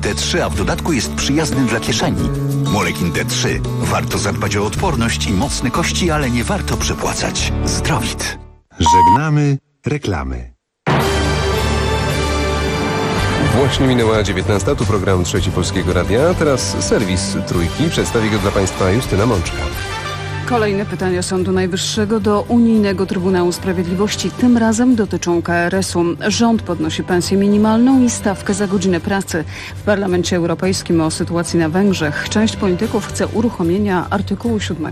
D3, a w dodatku jest przyjazny dla kieszeni. Molekin D3. Warto zadbać o odporność i mocne kości, ale nie warto przepłacać. Zdrowit. Żegnamy reklamy. Właśnie minęła 19. Tu program Trzeci Polskiego Radia. Teraz serwis Trójki. Przedstawi go dla Państwa Justyna Mączka. Kolejne pytania Sądu Najwyższego do Unijnego Trybunału Sprawiedliwości. Tym razem dotyczą KRS-u. Rząd podnosi pensję minimalną i stawkę za godzinę pracy. W Parlamencie Europejskim o sytuacji na Węgrzech część polityków chce uruchomienia artykułu 7.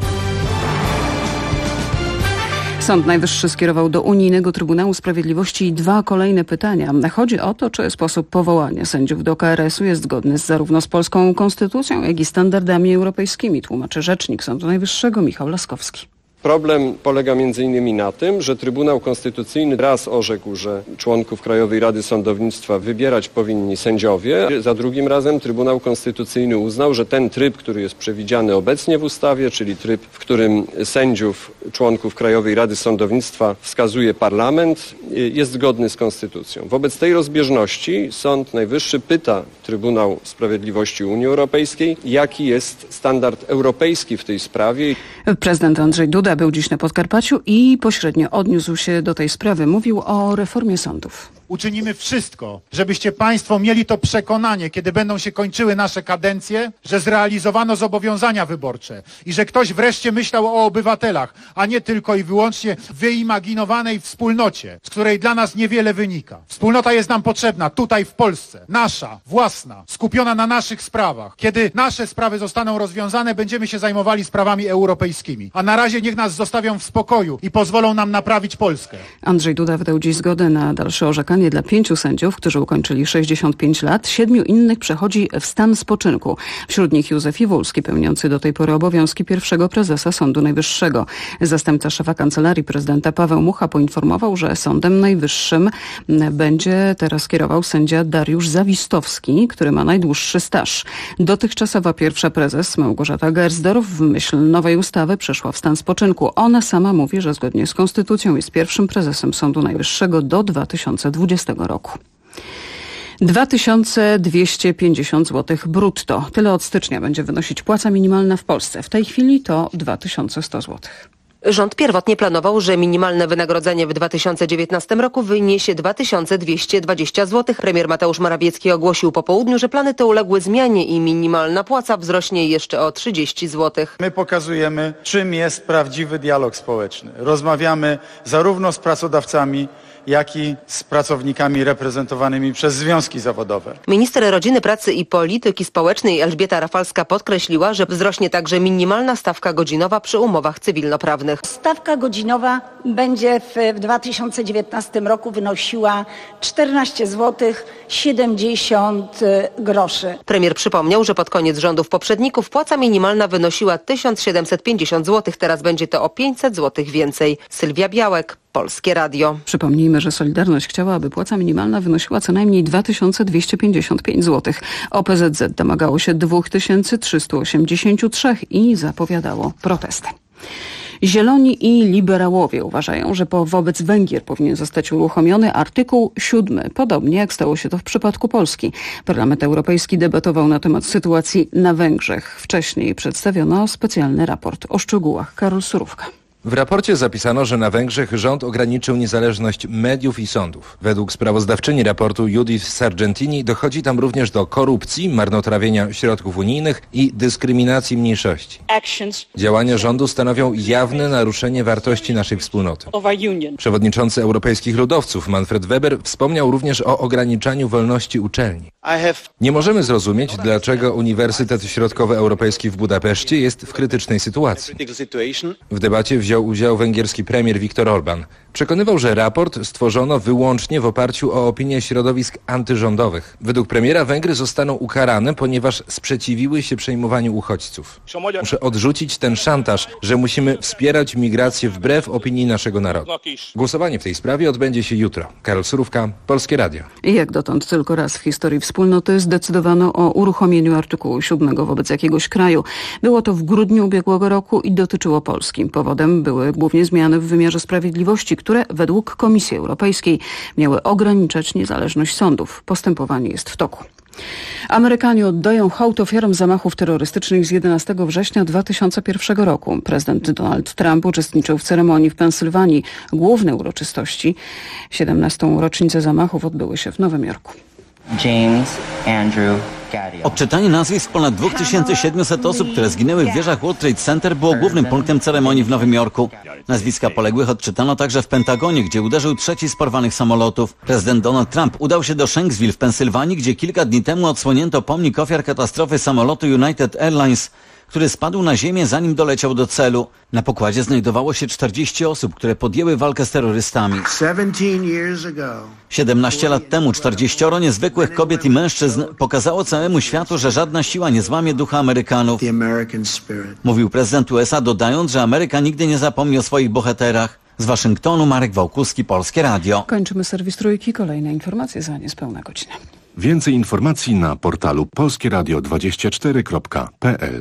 Sąd Najwyższy skierował do Unijnego Trybunału Sprawiedliwości 2 kolejne pytania. Chodzi o to, czy sposób powołania sędziów do KRS-u jest zgodny zarówno z polską konstytucją, jak i standardami europejskimi, tłumaczy rzecznik Sądu Najwyższego Michał Laskowski. Problem polega m.in. na tym, że Trybunał Konstytucyjny raz orzekł, że członków Krajowej Rady Sądownictwa wybierać powinni sędziowie. Za drugim razem Trybunał Konstytucyjny uznał, że ten tryb, który jest przewidziany obecnie w ustawie, czyli tryb, w którym sędziów, członków Krajowej Rady Sądownictwa wskazuje parlament, jest zgodny z konstytucją. Wobec tej rozbieżności Sąd Najwyższy pyta Trybunał Sprawiedliwości Unii Europejskiej, jaki jest standard europejski w tej sprawie. Prezydent Andrzej Duda był dziś na Podkarpaciu i pośrednio odniósł się do tej sprawy. Mówił o reformie sądów. Uczynimy wszystko, żebyście Państwo mieli to przekonanie, kiedy będą się kończyły nasze kadencje, że zrealizowano zobowiązania wyborcze i że ktoś wreszcie myślał o obywatelach, a nie tylko i wyłącznie wyimaginowanej wspólnocie, z której dla nas niewiele wynika. Wspólnota jest nam potrzebna tutaj w Polsce, nasza, własna, skupiona na naszych sprawach. Kiedy nasze sprawy zostaną rozwiązane, będziemy się zajmowali sprawami europejskimi. A na razie niech nas zostawią w spokoju i pozwolą nam naprawić Polskę. Andrzej Duda wydał dziś zgodę na dalsze orzekanie dla 5 sędziów, którzy ukończyli 65 lat. 7 innych przechodzi w stan spoczynku. Wśród nich Józef Iwulski, pełniący do tej pory obowiązki pierwszego prezesa Sądu Najwyższego. Zastępca szefa Kancelarii Prezydenta Paweł Mucha poinformował, że Sądem Najwyższym będzie teraz kierował sędzia Dariusz Zawistowski, który ma najdłuższy staż. Dotychczasowa pierwsza prezes Małgorzata Gersdorf w myśl nowej ustawy przeszła w stan spoczynku. Ona sama mówi, że zgodnie z konstytucją jest pierwszym prezesem Sądu Najwyższego do 2020 roku. 2250 zł brutto. Tyle od stycznia będzie wynosić płaca minimalna w Polsce. W tej chwili to 2100 zł. Rząd pierwotnie planował, że minimalne wynagrodzenie w 2019 roku wyniesie 2220 zł. Premier Mateusz Morawiecki ogłosił po południu, że plany te uległy zmianie i minimalna płaca wzrośnie jeszcze o 30 zł. My pokazujemy, czym jest prawdziwy dialog społeczny. Rozmawiamy zarówno z pracodawcami, jak i z pracownikami reprezentowanymi przez związki zawodowe. Minister Rodziny, Pracy i Polityki Społecznej Elżbieta Rafalska podkreśliła, że wzrośnie także minimalna stawka godzinowa przy umowach cywilnoprawnych. Stawka godzinowa będzie w 2019 roku wynosiła 14 zł 70 groszy. Premier przypomniał, że pod koniec rządów poprzedników płaca minimalna wynosiła 1750 zł. Teraz będzie to o 500 zł więcej. Sylwia Białek, Polskie Radio. Przypomnijmy, że Solidarność chciała, aby płaca minimalna wynosiła co najmniej 2255 zł. OPZZ domagało się 2383 i zapowiadało protesty. Zieloni i liberałowie uważają, że wobec Węgier powinien zostać uruchomiony artykuł 7, podobnie jak stało się to w przypadku Polski. Parlament Europejski debatował na temat sytuacji na Węgrzech. Wcześniej przedstawiono specjalny raport. O szczegółach Karol Surówka. W raporcie zapisano, że na Węgrzech rząd ograniczył niezależność mediów i sądów. Według sprawozdawczyni raportu Judith Sargentini dochodzi tam również do korupcji, marnotrawienia środków unijnych i dyskryminacji mniejszości. Działania rządu stanowią jawne naruszenie wartości naszej wspólnoty. Przewodniczący Europejskich Ludowców Manfred Weber wspomniał również o ograniczaniu wolności uczelni. Nie możemy zrozumieć, dlaczego Uniwersytet Środkowoeuropejski w Budapeszcie jest w krytycznej sytuacji. W debacie wziął udział węgierski premier Viktor Orbán. Przekonywał, że raport stworzono wyłącznie w oparciu o opinię środowisk antyrządowych. Według premiera Węgry zostaną ukarane, ponieważ sprzeciwiły się przyjmowaniu uchodźców. Muszę odrzucić ten szantaż, że musimy wspierać migrację wbrew opinii naszego narodu. Głosowanie w tej sprawie odbędzie się jutro. Karol Surówka, Polskie Radio. Jak dotąd tylko raz w historii wspólnoty zdecydowano o uruchomieniu artykułu 7 wobec jakiegoś kraju. Było to w grudniu ubiegłego roku i dotyczyło Polski. Powodem były głównie zmiany w wymiarze sprawiedliwości, które według Komisji Europejskiej miały ograniczać niezależność sądów. Postępowanie jest w toku. Amerykanie oddają hołd ofiarom zamachów terrorystycznych z 11 września 2001 roku. Prezydent Donald Trump uczestniczył w ceremonii w Pensylwanii. Główne uroczystości 17. rocznicę zamachów odbyły się w Nowym Jorku. James Andrew Gadio. Odczytanie nazwisk ponad 2700 osób, które zginęły w wieżach World Trade Center, było głównym punktem ceremonii w Nowym Jorku. Nazwiska poległych odczytano także w Pentagonie, gdzie uderzył trzeci z porwanych samolotów. Prezydent Donald Trump udał się do Shanksville w Pensylwanii, gdzie kilka dni temu odsłonięto pomnik ofiar katastrofy samolotu United Airlines, który spadł na ziemię, zanim doleciał do celu. Na pokładzie znajdowało się 40 osób, które podjęły walkę z terrorystami. 17 lat temu 40 niezwykłych kobiet i mężczyzn pokazało całemu światu, że żadna siła nie złamie ducha Amerykanów. Mówił prezydent USA, dodając, że Ameryka nigdy nie zapomni o swoich bohaterach. Z Waszyngtonu Marek Wałkuski, Polskie Radio. Kończymy serwis Trójki. Kolejne informacje za niespełna godzinę. Więcej informacji na portalu polskieradio24.pl.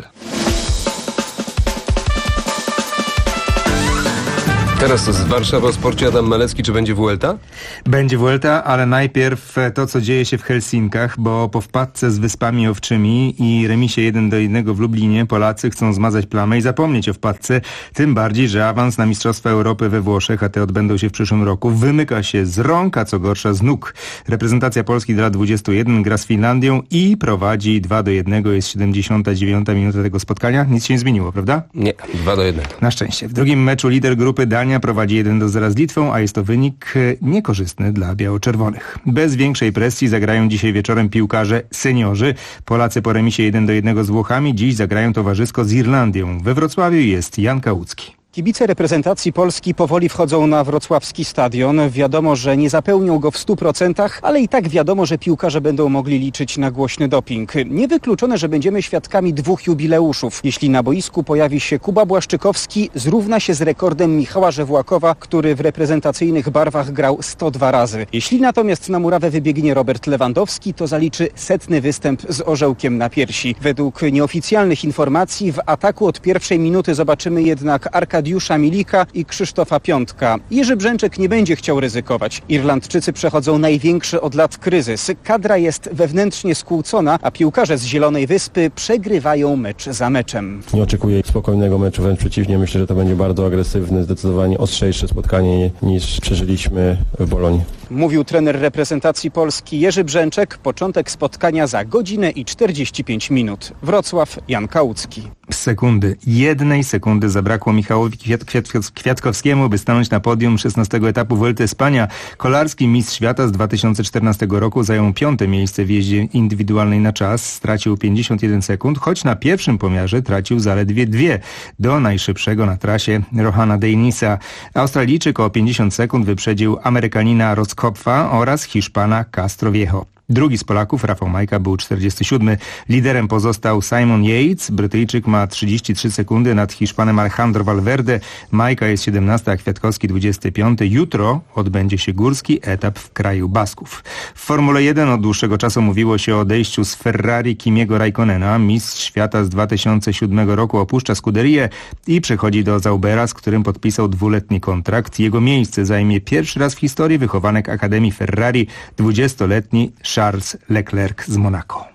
Teraz z Warszawy o sporcie Adam Malecki. Czy będzie Vuelta? Będzie Vuelta, ale najpierw to, co dzieje się w Helsinkach, bo po wpadce z Wyspami Owczymi i remisie 1-1 w Lublinie Polacy chcą zmazać plamę i zapomnieć o wpadce. Tym bardziej, że awans na Mistrzostwa Europy we Włoszech, a te odbędą się w przyszłym roku, wymyka się z rąk, a co gorsza z nóg. Reprezentacja Polski do lat 21 gra z Finlandią i prowadzi 2-1. Jest 79. minuta tego spotkania. Nic się nie zmieniło, prawda? Nie, 2-1. Na szczęście. W drugim meczu lider grupy Dania prowadzi 1-0 z Litwą, a jest to wynik niekorzystny dla biało-czerwonych. Bez większej presji zagrają dzisiaj wieczorem piłkarze seniorzy. Polacy po remisie 1-1 z Włochami dziś zagrają towarzysko z Irlandią. We Wrocławiu jest Jan Kałucki. Kibice reprezentacji Polski powoli wchodzą na wrocławski stadion. Wiadomo, że nie zapełnią go w 100%, ale i tak wiadomo, że piłkarze będą mogli liczyć na głośny doping. Niewykluczone, że będziemy świadkami 2 jubileuszów. Jeśli na boisku pojawi się Kuba Błaszczykowski, zrówna się z rekordem Michała Żewłakowa, który w reprezentacyjnych barwach grał 102 razy. Jeśli natomiast na murawę wybiegnie Robert Lewandowski, to zaliczy 100. występ z orzełkiem na piersi. Według nieoficjalnych informacji w ataku od pierwszej minuty zobaczymy jednak Arkadiusza Milika i Krzysztofa Piątka. Jerzy Brzęczek nie będzie chciał ryzykować. Irlandczycy przechodzą największy od lat kryzys. Kadra jest wewnętrznie skłócona, a piłkarze z Zielonej Wyspy przegrywają mecz za meczem. Nie oczekuję spokojnego meczu, wręcz przeciwnie. Myślę, że to będzie bardzo agresywne, zdecydowanie ostrzejsze spotkanie niż przeżyliśmy w Bolonii. Mówił trener reprezentacji Polski Jerzy Brzęczek. Początek spotkania za godzinę i 45 minut. Wrocław, Jan Kałucki. Jednej sekundy zabrakło Michałowi Kwiatkowskiemu, by stanąć na podium 16. etapu Vuelty Espania. Kolarski mistrz świata z 2014 roku zajął 5. miejsce w jeździe indywidualnej na czas. Stracił 51 sekund, choć na pierwszym pomiarze tracił zaledwie 2 do najszybszego na trasie Rohana Deinisa. Australijczyk o 50 sekund wyprzedził Amerykanina Roskopfa oraz Hiszpana Castro Viejo. Drugi z Polaków, Rafał Majka, był 47. Liderem pozostał Simon Yates. Brytyjczyk ma 33 sekundy nad Hiszpanem Alejandro Valverde. Majka jest 17, a Kwiatkowski 25. Jutro odbędzie się górski etap w kraju Basków. W Formule 1 od dłuższego czasu mówiło się o odejściu z Ferrari Kimiego Raikkonena. Mistrz świata z 2007 roku opuszcza skuderię i przechodzi do Zaubera, z którym podpisał 2-letni kontrakt. Jego miejsce zajmie pierwszy raz w historii wychowanek Akademii Ferrari, 20-letni Charles Leclerc z Monaco.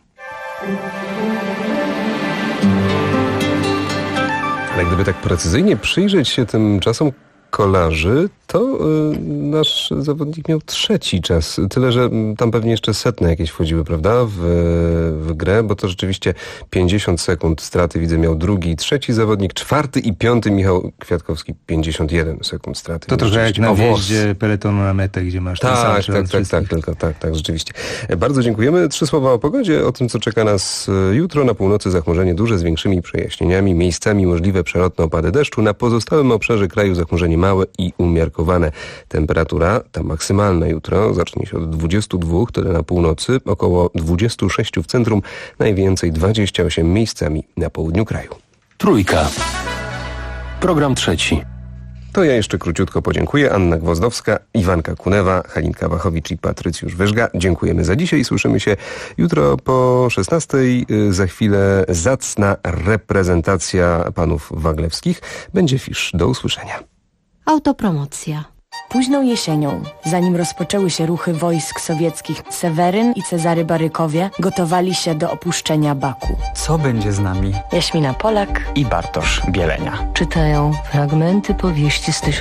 Ale gdyby tak precyzyjnie przyjrzeć się tym czasom kolarzy, to nasz zawodnik miał 3. czas. Tyle, że tam pewnie jeszcze setne jakieś wchodziły, prawda, w grę, bo to rzeczywiście 50 sekund straty, widzę, miał 2. i 3. zawodnik, 4. i 5. Michał Kwiatkowski 51 sekund straty. To trochę jak na wjeździe peletonu na metę, gdzie masz ten sam tak, rzeczywiście. Bardzo dziękujemy. 3 słowa o pogodzie, o tym, co czeka nas jutro. Na północy zachmurzenie duże z większymi przejaśnieniami, miejscami możliwe przelotne opady deszczu. Na pozostałym obszarze kraju zachmurzenie małe i umiarkowane. Temperatura, ta maksymalna jutro, zacznie się od 22, tyle na północy, około 26 w centrum, najwięcej 28 miejscami na południu kraju. Trójka. Program 3. To ja jeszcze króciutko podziękuję. Anna Gwozdowska, Iwanka Kunewa, Halinka Wachowicz i Patrycjusz Wyżga. Dziękujemy za dzisiaj. Słyszymy się jutro po 16. Za chwilę zacna reprezentacja panów Waglewskich. Będzie fisz. Do usłyszenia. Autopromocja. Późną jesienią, zanim rozpoczęły się ruchy wojsk sowieckich, Seweryn i Cezary Barykowie gotowali się do opuszczenia Baku. Co będzie z nami? Jaśmina Polak I Bartosz Bielenia. czytają fragmenty powieści z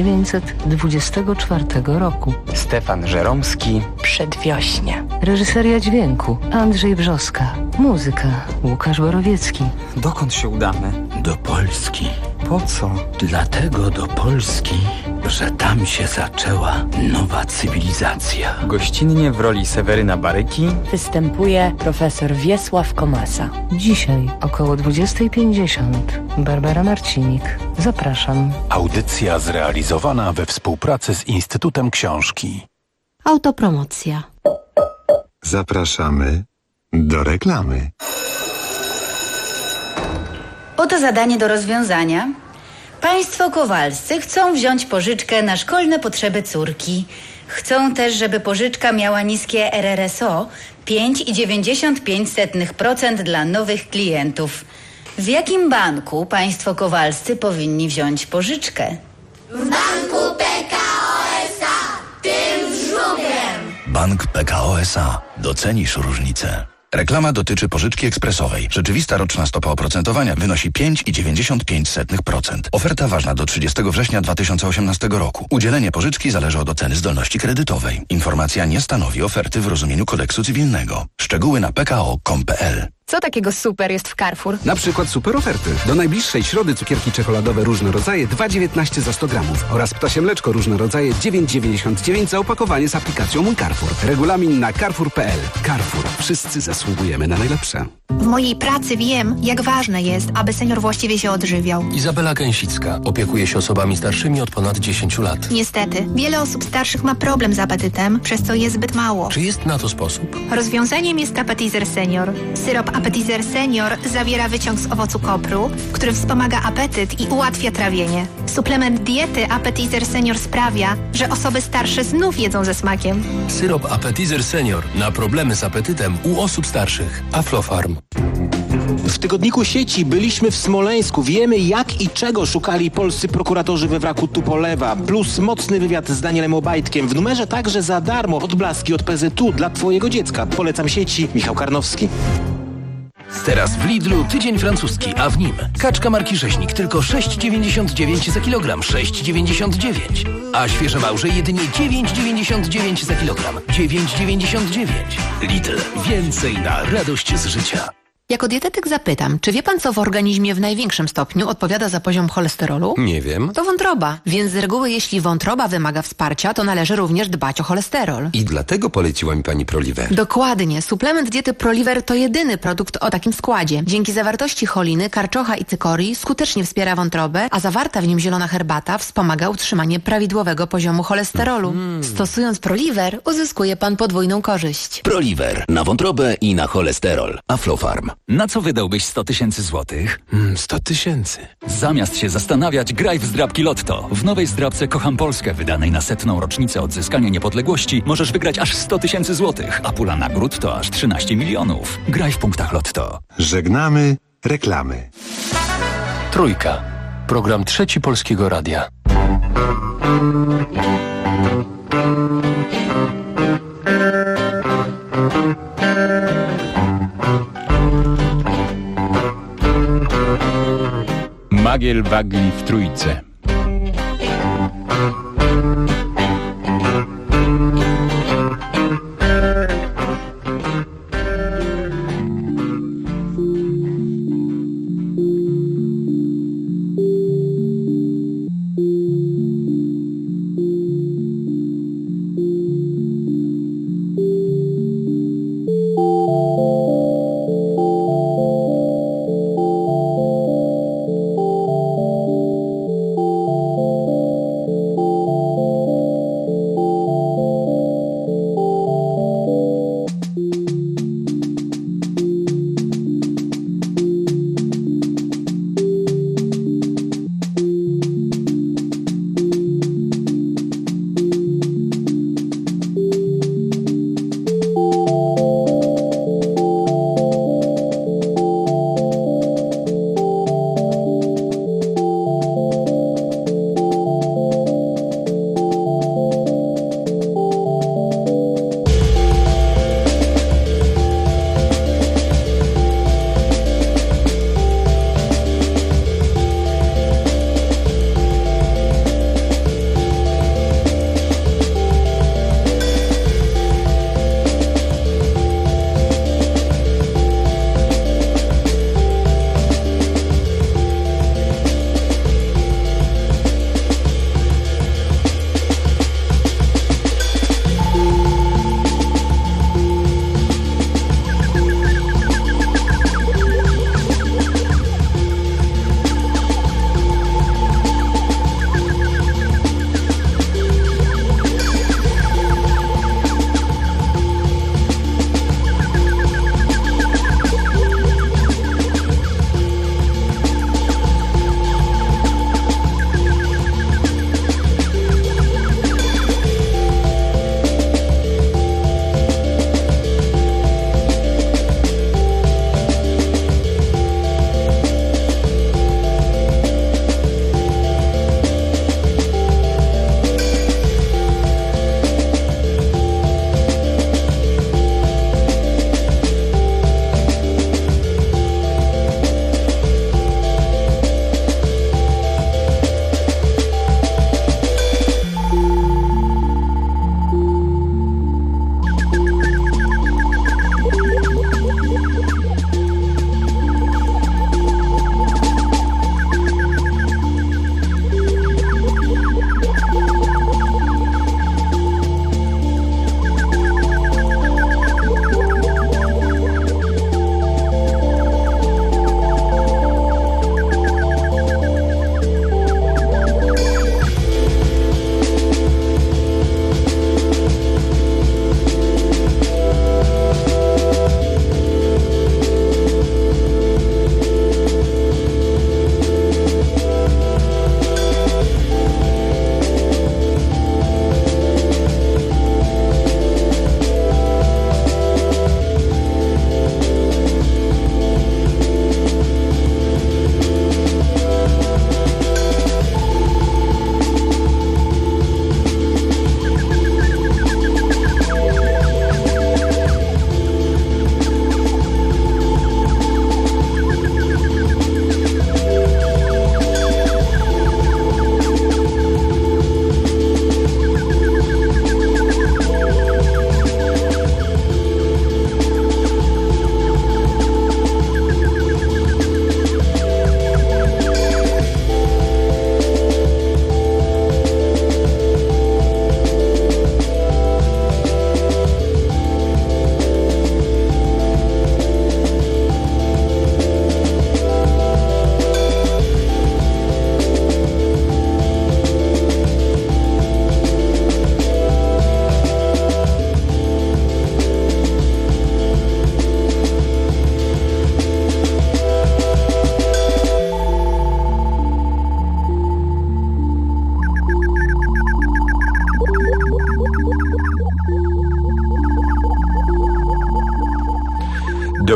1924 roku. Stefan Żeromski. Przedwiośnie. Reżyseria dźwięku Andrzej Wrzoska. Muzyka Łukasz Borowiecki. Dokąd się udamy? Do Polski. Po co? Dlatego do Polski, że tam się zaczęła nowa cywilizacja. Gościnnie w roli Seweryna Baryki Występuje profesor Wiesław Komasa. Dzisiaj około 20:50. Barbara Marcinik. Zapraszam. Audycja zrealizowana we współpracy z Instytutem Książki. Autopromocja. Zapraszamy do reklamy. Oto zadanie do rozwiązania. Państwo Kowalscy chcą wziąć pożyczkę na szkolne potrzeby córki. Chcą też, żeby pożyczka miała niskie RRSO 5,95% dla nowych klientów. W jakim banku państwo Kowalscy powinni wziąć pożyczkę? W banku PKO SA, tym z żubrem. Bank PKO SA. Docenisz różnicę. Reklama dotyczy pożyczki ekspresowej. Rzeczywista roczna stopa oprocentowania wynosi 5,95%. Oferta ważna do 30 września 2018 roku. Udzielenie pożyczki zależy od oceny zdolności kredytowej. Informacja nie stanowi oferty w rozumieniu kodeksu cywilnego. Szczegóły na pko.com.pl. Co takiego super jest w Carrefour? Na przykład super oferty. Do najbliższej środy cukierki czekoladowe różne rodzaje 2,19 za 100 gramów oraz ptasie mleczko różne rodzaje 9,99 za opakowanie z aplikacją Mój Carrefour. Regulamin na carrefour.pl. Carrefour. Wszyscy zasługujemy na najlepsze. W mojej pracy wiem, jak ważne jest, aby senior właściwie się odżywiał. Izabela Gęsicka opiekuje się osobami starszymi od ponad 10 lat. Niestety, wiele osób starszych ma problem z apetytem, przez co je zbyt mało. Czy jest na to sposób? Rozwiązaniem jest Appetizer Senior. Syrop Appetizer Senior zawiera wyciąg z owocu kopru, który wspomaga apetyt i ułatwia trawienie. Suplement diety Appetizer Senior sprawia, że osoby starsze znów jedzą ze smakiem. Syrop Appetizer Senior na problemy z apetytem u osób starszych. Aflofarm. W tygodniku Sieci byliśmy w Smoleńsku. Wiemy, jak i czego szukali polscy prokuratorzy we wraku Tupolewa. Plus mocny wywiad z Danielem Obajtkiem. W numerze także za darmo odblaski od PZU dla twojego dziecka. Polecam Sieci. Michał Karnowski. Teraz w Lidlu tydzień francuski, a w nim kaczka marki Rzeźnik tylko 6,99 za kilogram, 6,99. A świeże małże jedynie 9,99 za kilogram, 9,99. Lidl. Więcej na radość z życia. Jako dietetyk zapytam, czy wie pan, co w organizmie w największym stopniu odpowiada za poziom cholesterolu? Nie wiem. To wątroba. Więc z reguły, jeśli wątroba wymaga wsparcia, to należy również dbać o cholesterol. I dlatego poleciła mi pani Proliver. Dokładnie. Suplement diety Proliver to jedyny produkt o takim składzie. Dzięki zawartości choliny, karczocha i cykorii skutecznie wspiera wątrobę, a zawarta w nim zielona herbata wspomaga utrzymanie prawidłowego poziomu cholesterolu. Stosując Proliver, uzyskuje pan podwójną korzyść. Proliver. Na wątrobę i na cholesterol. Aflofarm. Na co wydałbyś 100 000 złotych? 100 000. Zamiast się zastanawiać, graj w zdrabki Lotto. W nowej zdrabce Kocham Polskę, wydanej na 100. rocznicę odzyskania niepodległości, możesz wygrać aż 100 000 złotych, a pula nagród to aż 13 milionów. Graj w punktach Lotto. Żegnamy reklamy. Trójka. Program Trzeci Polskiego Radia. Magiel Wagli w Trójce.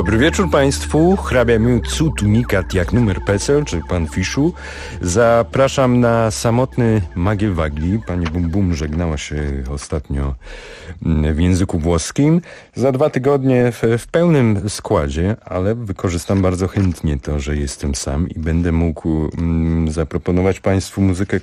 Dobry wieczór Państwu. Hrabia mi cud unikat jak numer PESEL, czy pan Fiszu. Zapraszam na samotny Magiel Wagli. Pani Bum Bum żegnała się ostatnio w języku włoskim. Za 2 tygodnie w pełnym składzie, ale wykorzystam bardzo chętnie to, że jestem sam i będę mógł zaproponować Państwu muzykę,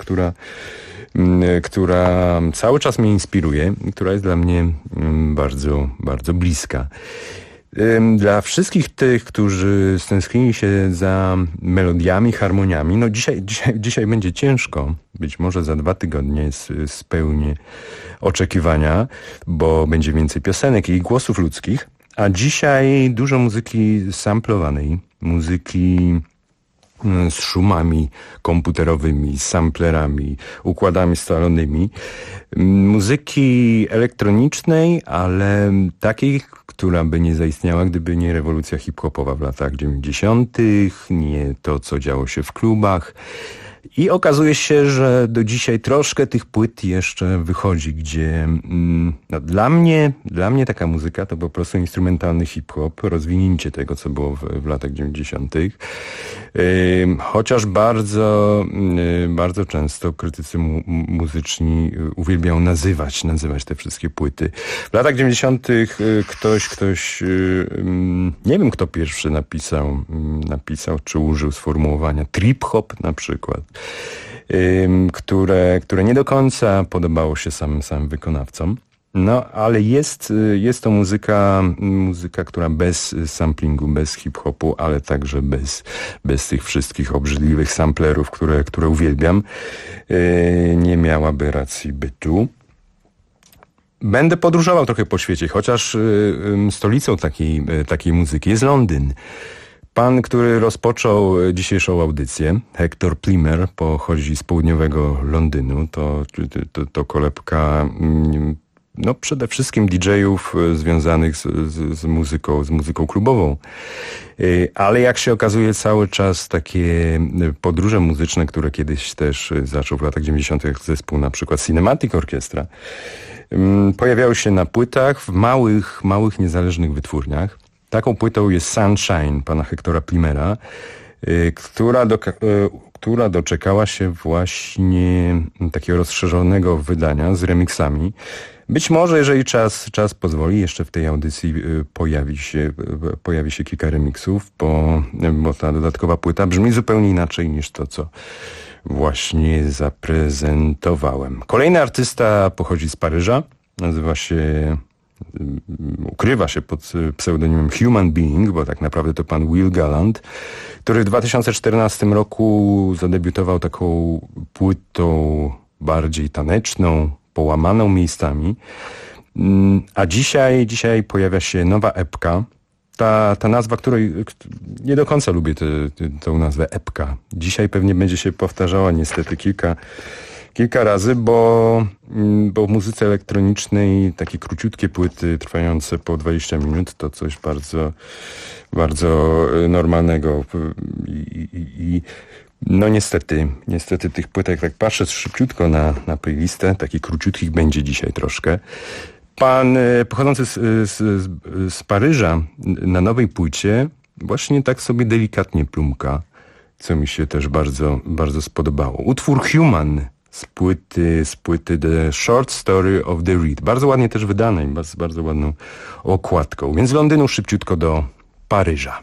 która cały czas mnie inspiruje, która jest dla mnie bardzo, bardzo bliska. Dla wszystkich tych, którzy stęsknili się za melodiami, harmoniami, no dzisiaj będzie ciężko. Być może za 2 tygodnie spełnię oczekiwania, bo będzie więcej piosenek i głosów ludzkich. A dzisiaj dużo muzyki samplowanej, muzyki z szumami komputerowymi, samplerami, układami scalonymi, muzyki elektronicznej, ale takiej, która by nie zaistniała, gdyby nie rewolucja hip-hopowa w latach 90., nie to, co działo się w klubach. I okazuje się, że do dzisiaj troszkę tych płyt jeszcze wychodzi, gdzie no, dla mnie taka muzyka to po prostu instrumentalny hip-hop, rozwinięcie tego, co było w latach 90. Chociaż bardzo często krytycy muzyczni uwielbiają nazywać te wszystkie płyty. W latach 90. ktoś nie wiem kto pierwszy napisał czy użył sformułowania trip-hop na przykład, które nie do końca podobało się samym wykonawcom. No, ale jest to muzyka, która bez samplingu, bez hip-hopu, ale także bez tych wszystkich obrzydliwych samplerów, które uwielbiam, nie miałaby racji bytu. Będę podróżował trochę po świecie, chociaż stolicą takiej muzyki jest Londyn. Pan, który rozpoczął dzisiejszą audycję, Hector Plimer, pochodzi z południowego Londynu. To kolebka no przede wszystkim DJ-ów związanych z muzyką klubową. Ale jak się okazuje, cały czas takie podróże muzyczne, które kiedyś też zaczął w latach 90. zespół na przykład Cinematic Orchestra, pojawiały się na płytach w małych niezależnych wytwórniach. Taką płytą jest Sunshine pana Hectora Plimera, która doczekała się właśnie takiego rozszerzonego wydania z remixami. Być może, jeżeli czas pozwoli, jeszcze w tej audycji pojawi się kilka remixów, bo ta dodatkowa płyta brzmi zupełnie inaczej niż to, co właśnie zaprezentowałem. Kolejny artysta pochodzi z Paryża, ukrywa się pod pseudonimem Human Being, bo tak naprawdę to pan Will Gallant, który w 2014 roku zadebiutował taką płytą bardziej taneczną, połamaną miejscami. A dzisiaj pojawia się nowa epka. Ta nazwa, której nie do końca lubię tę nazwę epka. Dzisiaj pewnie będzie się powtarzała niestety kilka razy, bo w muzyce elektronicznej takie króciutkie płyty trwające po 20 minut to coś bardzo, bardzo normalnego. I no niestety tych płytek, tak patrzę szybciutko na playlistę, takich króciutkich będzie dzisiaj troszkę. Pan pochodzący z Paryża na nowej płycie właśnie tak sobie delikatnie plumka, co mi się też bardzo, bardzo spodobało. Utwór Human z płyty The Short Story of the Reed. Bardzo ładnie też wydanej, z bardzo ładną okładką. Więc z Londynu szybciutko do Paryża.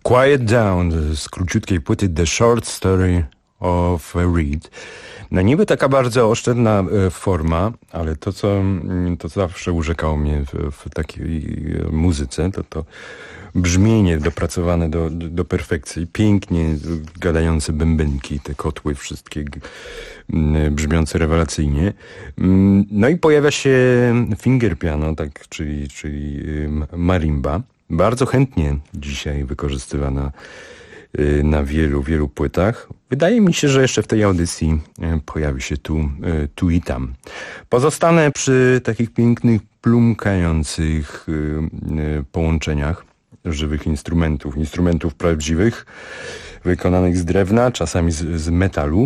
Quiet Down z króciutkiej płyty The Short Story of a Reed. No niby taka bardzo oszczędna forma, ale to co zawsze urzekało mnie w takiej muzyce, to brzmienie dopracowane do perfekcji, pięknie gadające bębenki, te kotły wszystkie brzmiące rewelacyjnie. No i pojawia się finger piano, tak, czyli marimba, bardzo chętnie dzisiaj wykorzystywana na wielu płytach. Wydaje mi się, że jeszcze w tej audycji pojawi się tu i tam. Pozostanę przy takich pięknych, plumkających połączeniach żywych instrumentów prawdziwych, wykonanych z drewna, czasami z metalu,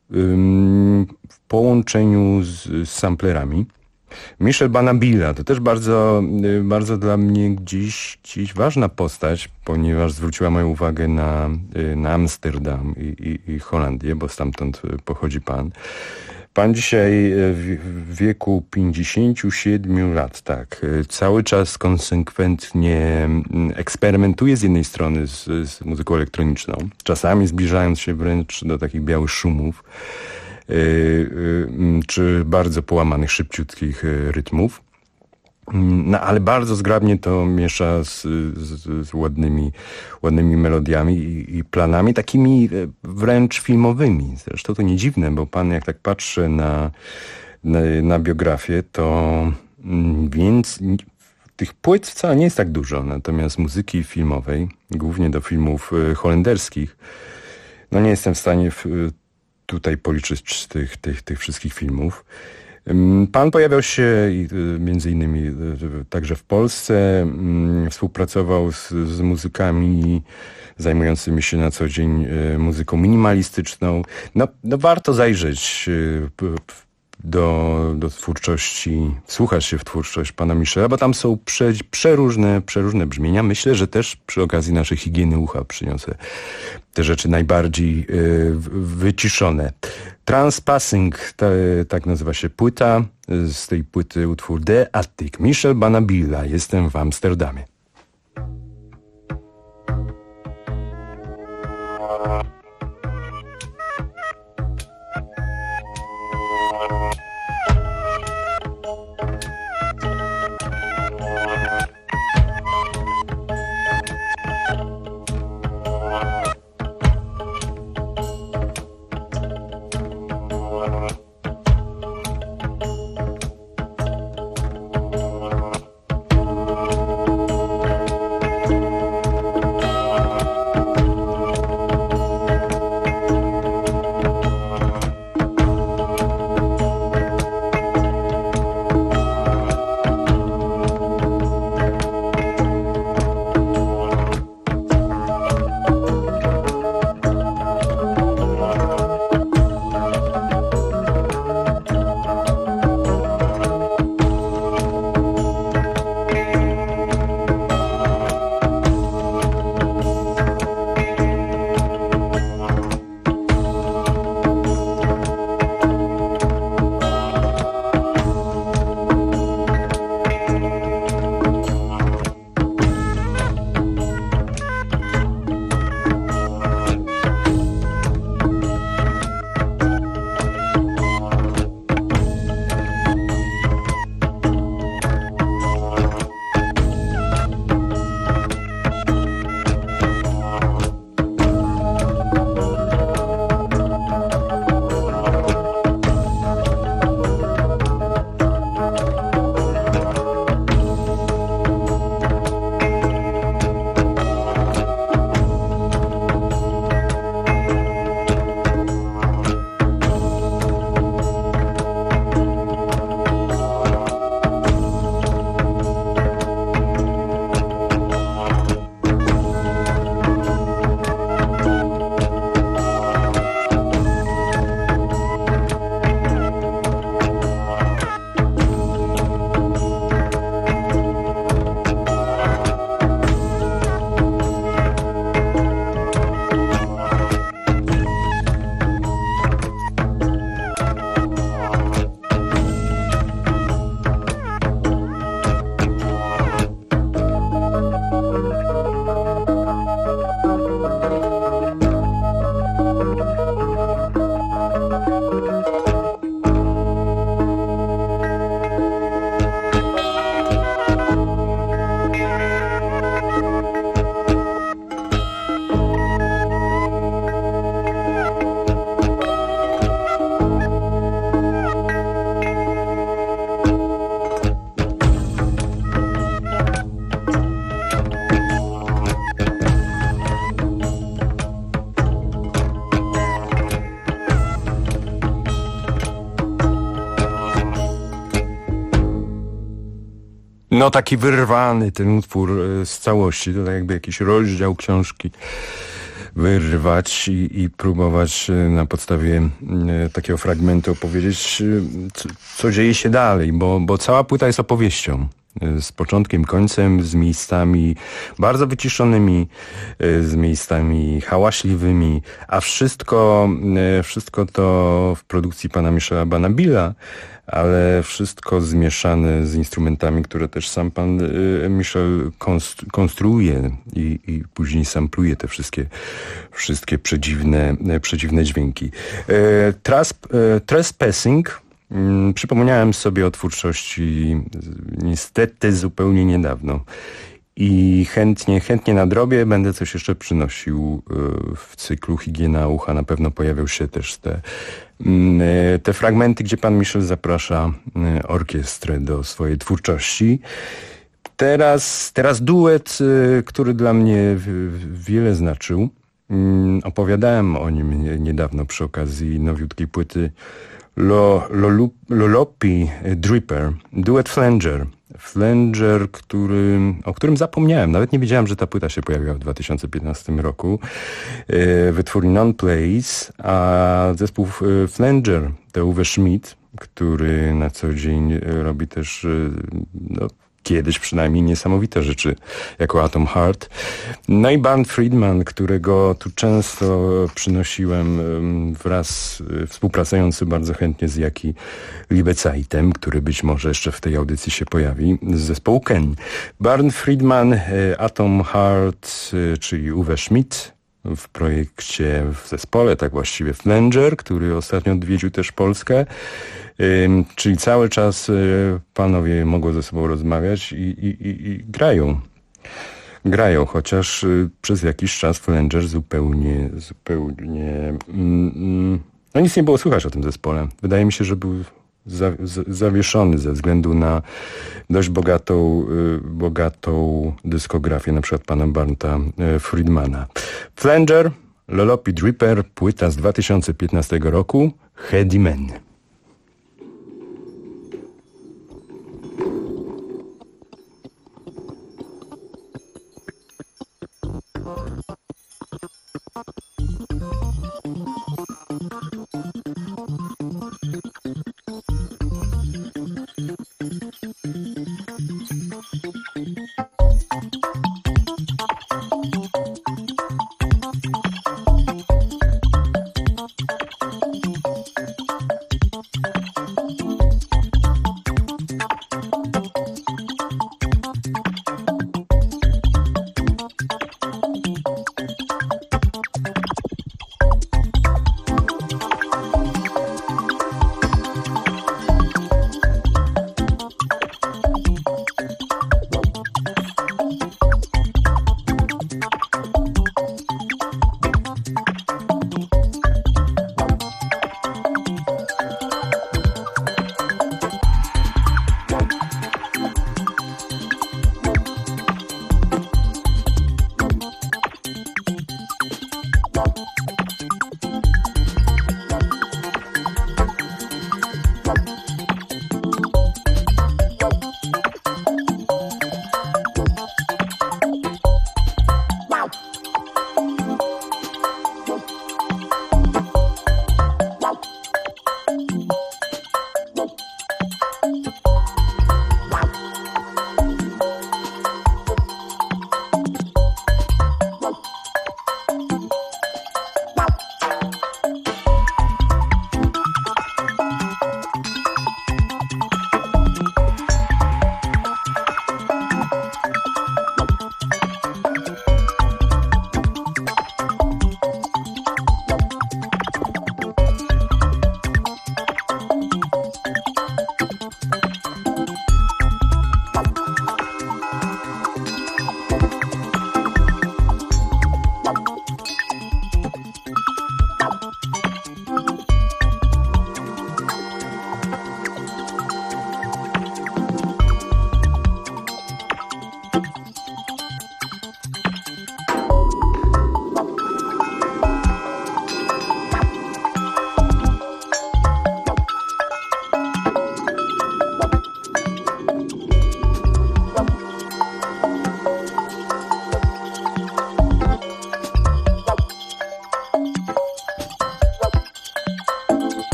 w połączeniu z samplerami. Michel Banabila to też bardzo dla mnie dziś ważna postać, ponieważ zwróciła moją uwagę na Amsterdam i Holandię, bo stamtąd pochodzi pan. Pan dzisiaj w wieku 57 lat, tak, cały czas konsekwentnie eksperymentuje z jednej strony z muzyką elektroniczną, czasami zbliżając się wręcz do takich białych szumów, czy bardzo połamanych, szybciutkich rytmów. No, ale bardzo zgrabnie to miesza z ładnymi melodiami i planami, takimi wręcz filmowymi. Zresztą to nie dziwne, bo pan jak tak patrzy na biografię, to więc tych płyt wcale nie jest tak dużo, natomiast muzyki filmowej, głównie do filmów holenderskich, no nie jestem w stanie tutaj policzyć tych wszystkich filmów. Pan pojawiał się między innymi także w Polsce, współpracował z muzykami zajmującymi się na co dzień muzyką minimalistyczną. No warto zajrzeć do twórczości, wsłuchać się w twórczość pana Michela, bo tam są przeróżne brzmienia. Myślę, że też przy okazji naszej higieny ucha przyniosę te rzeczy najbardziej wyciszone. Transpassing, tak nazywa się płyta. Z tej płyty utwór The Attic. Michel Banabila, jestem w Amsterdamie. No taki wyrwany ten utwór z całości, to tak jakby jakiś rozdział książki wyrwać i próbować na podstawie takiego fragmentu opowiedzieć, co dzieje się dalej, bo cała płyta jest opowieścią. Z początkiem, końcem, z miejscami bardzo wyciszonymi, z miejscami hałaśliwymi, a wszystko to w produkcji pana Michela Banabila, ale wszystko zmieszane z instrumentami, które też sam pan Michel konstruuje i później sampluje te wszystkie przedziwne dźwięki. Trespassing. Przypomniałem sobie o twórczości niestety zupełnie niedawno i chętnie nadrobię. Będę coś jeszcze przynosił w cyklu Higiena ucha. Na pewno pojawią się też te fragmenty, gdzie pan Michel zaprasza orkiestrę do swojej twórczości. Teraz duet, który dla mnie wiele znaczył. Opowiadałem o nim niedawno przy okazji nowiutkiej płyty Lolopi Dripper, duet Flanger, o którym zapomniałem. Nawet nie wiedziałem, że ta płyta się pojawiła w 2015 roku. Wytwórni Non-Place, a zespół Flanger to Uwe Schmidt, który na co dzień robi też kiedyś przynajmniej niesamowite rzeczy, jako Atom Heart. No i Bernd Friedman, którego tu często przynosiłem wraz, współpracujący bardzo chętnie z Jaki Liebezeitem, który być może jeszcze w tej audycji się pojawi, z zespołu Ken. Bernd Friedman, Atom Heart, czyli Uwe Schmidt, w projekcie, w zespole, tak właściwie Flanger, który ostatnio odwiedził też Polskę. Czyli cały czas panowie mogą ze sobą rozmawiać i grają, chociaż przez jakiś czas Flanger zupełnie no nic nie było słychać o tym zespole. Wydaje mi się, że był zawieszony ze względu na dość bogatą dyskografię, na przykład pana Bernda Friedmana. Flanger, Lolopi Dripper, płyta z 2015 roku, Heady Man.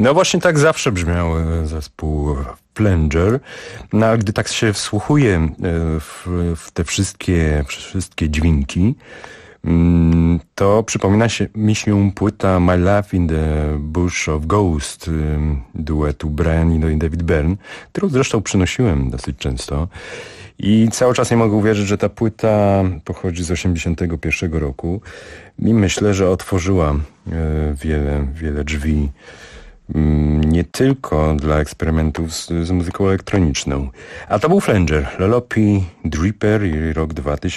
No właśnie tak zawsze brzmiał zespół Flanger. No a gdy tak się wsłuchuje w te wszystkie dźwięki, to przypomina mi się płyta My Life in the Bush of Ghost duetu Brian Eno i David Byrne, którą zresztą przynosiłem dosyć często. I cały czas nie mogę uwierzyć, że ta płyta pochodzi z 1981 roku i myślę, że otworzyła wiele drzwi nie tylko dla eksperymentów z muzyką elektroniczną. A to był Flanger, Lolopi, Dripper i rok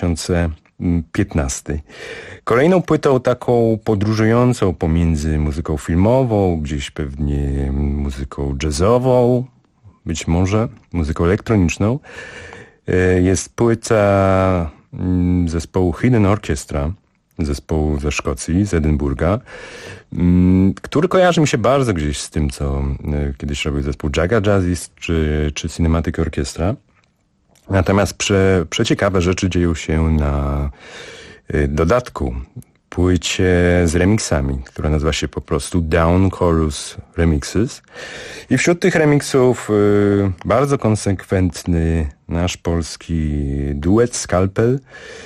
2015. Kolejną płytą taką podróżującą pomiędzy muzyką filmową, gdzieś pewnie muzyką jazzową, być może muzyką elektroniczną, jest płyta zespołu Hidden Orchestra, zespołu ze Szkocji, z Edynburga, który kojarzy mi się bardzo gdzieś z tym, co kiedyś robił zespół Jaga Jazzist czy Cinematic Orchestra. Natomiast przeciekawe rzeczy dzieją się na dodatku, płycie z remixami, która nazywa się po prostu Down Chorus Remixes. I wśród tych remixów bardzo konsekwentny nasz polski duet Skalpel,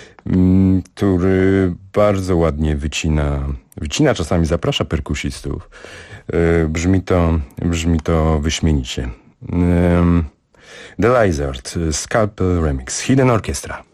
który bardzo ładnie wycina, czasami zaprasza perkusistów. Brzmi to wyśmienicie. The Lizard, Skalpel Remix, Hidden Orchestra.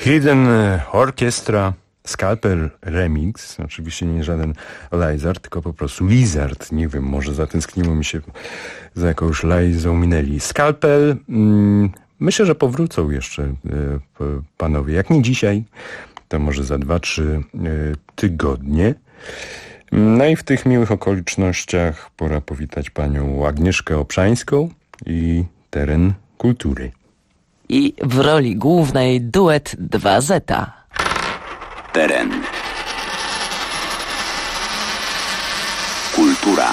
Hidden Orchestra Scalpel Remix, oczywiście nie żaden Lizard, tylko po prostu Lizard. Nie wiem, może zatęskniło mi się za jakąś Lizą minęli. Scalpel, myślę, że powrócą jeszcze panowie. Jak nie dzisiaj, to może za 2-3 tygodnie. No i w tych miłych okolicznościach pora powitać panią Agnieszkę Obszańską i Teren Kultury. I w roli głównej duet 2Z. Teren. Kultura.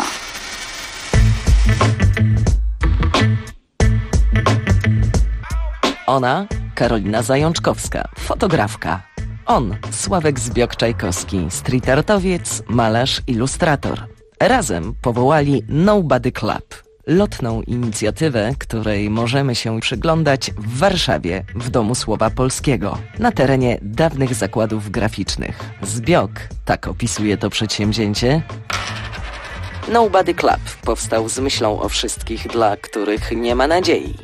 Ona, Karolina Zajączkowska, fotografka. On, Sławek Zbiok-Czajkowski, street artowiec, malarz, ilustrator. Razem powołali Nobody Club. Lotną inicjatywę, której możemy się przyglądać w Warszawie, w Domu Słowa Polskiego, na terenie dawnych zakładów graficznych. Zbiok, tak opisuje to przedsięwzięcie. Nobody Club powstał z myślą o wszystkich, dla których nie ma nadziei.